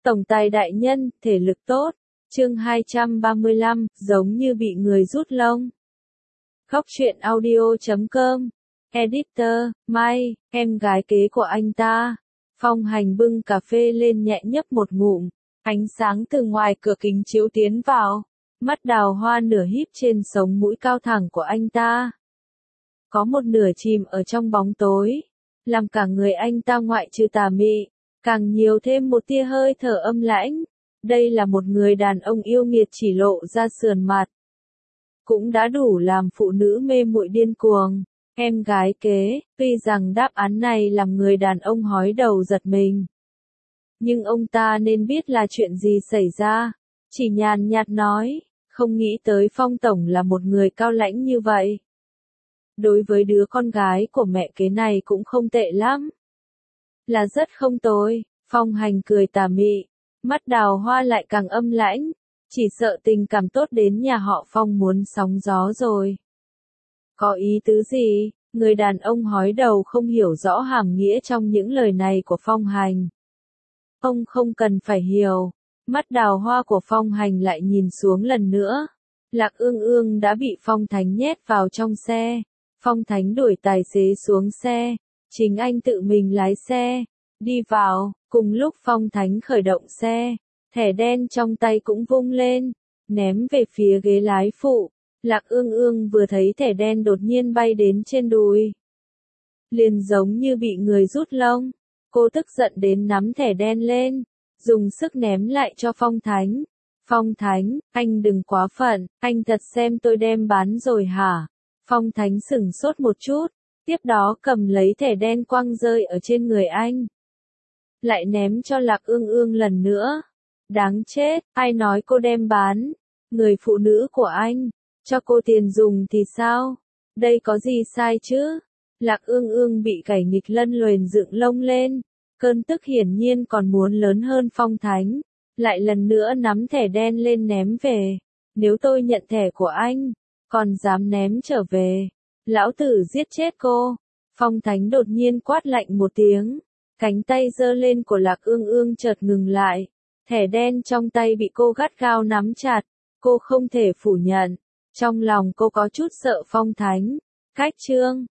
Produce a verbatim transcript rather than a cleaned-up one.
Tổng tài đại nhân, thể lực tốt. Chương hai trăm ba mươi lăm, giống như bị người rút lông. Khóc chuyện audio chấm com. Editor, Mai, em gái kế của anh ta. Phong Hành bưng cà phê lên nhẹ nhấp một ngụm. Ánh sáng từ ngoài cửa kính chiếu tiến vào. Mắt đào hoa nửa híp trên sống mũi cao thẳng của anh ta. Có một nửa chìm ở trong bóng tối. Làm cả người anh ta ngoại trừ tà mị. Càng nhiều thêm một tia hơi thở âm lãnh. Đây là một người đàn ông yêu nghiệt chỉ lộ ra sườn mặt. Cũng đã đủ làm phụ nữ mê muội điên cuồng. Em gái kế, tuy rằng đáp án này làm người đàn ông hói đầu giật mình. Nhưng ông ta nên biết là chuyện gì xảy ra. Chỉ nhàn nhạt nói, không nghĩ tới Phong Tổng là một người cao lãnh như vậy. Đối với đứa con gái của mẹ kế này cũng không tệ lắm. Là rất không tồi, Phong Hành cười tà mị. Mắt đào hoa lại càng âm lãnh. Chỉ sợ tình cảm tốt đến nhà họ Phong muốn sóng gió rồi. Có ý tứ gì? Người đàn ông hói đầu không hiểu rõ hàm nghĩa trong những lời này của Phong Hành. Ông không cần phải hiểu. Mắt đào hoa của Phong Hành lại nhìn xuống lần nữa. Lạc Ương Ương đã bị Phong Thánh nhét vào trong xe. Phong Thánh đuổi tài xế xuống xe. Chính anh tự mình lái xe. Đi vào, cùng lúc Phong Thánh khởi động xe. Thẻ đen trong tay cũng vung lên. Ném về phía ghế lái phụ. Lạc Ương Ương vừa thấy thẻ đen đột nhiên bay đến trên đùi. Liền giống như bị người rút lông. Cô tức giận đến nắm thẻ đen lên. Dùng sức ném lại cho Phong Thánh. Phong Thánh, anh đừng quá phận, anh thật xem tôi đem bán rồi hả? Phong Thánh sửng sốt một chút. Tiếp đó cầm lấy thẻ đen quăng rơi ở trên người anh. Lại ném cho Lạc Ương Ương lần nữa. Đáng chết, ai nói cô đem bán? Người phụ nữ của anh. Cho cô tiền dùng thì sao? Đây có gì sai chứ? Lạc Ương Ương bị cẩy nghịch lân luền dựng lông lên. Cơn tức hiển nhiên còn muốn lớn hơn Phong Thánh. Lại lần nữa nắm thẻ đen lên ném về. Nếu tôi nhận thẻ của anh, còn dám ném trở về. Lão tử giết chết cô. Phong Thánh đột nhiên quát lạnh một tiếng. Cánh tay giơ lên của Lạc Ương Ương chợt ngừng lại. Thẻ đen trong tay bị cô gắt gao nắm chặt. Cô không thể phủ nhận. Trong lòng cô có chút sợ Phong Thánh. Cách chương.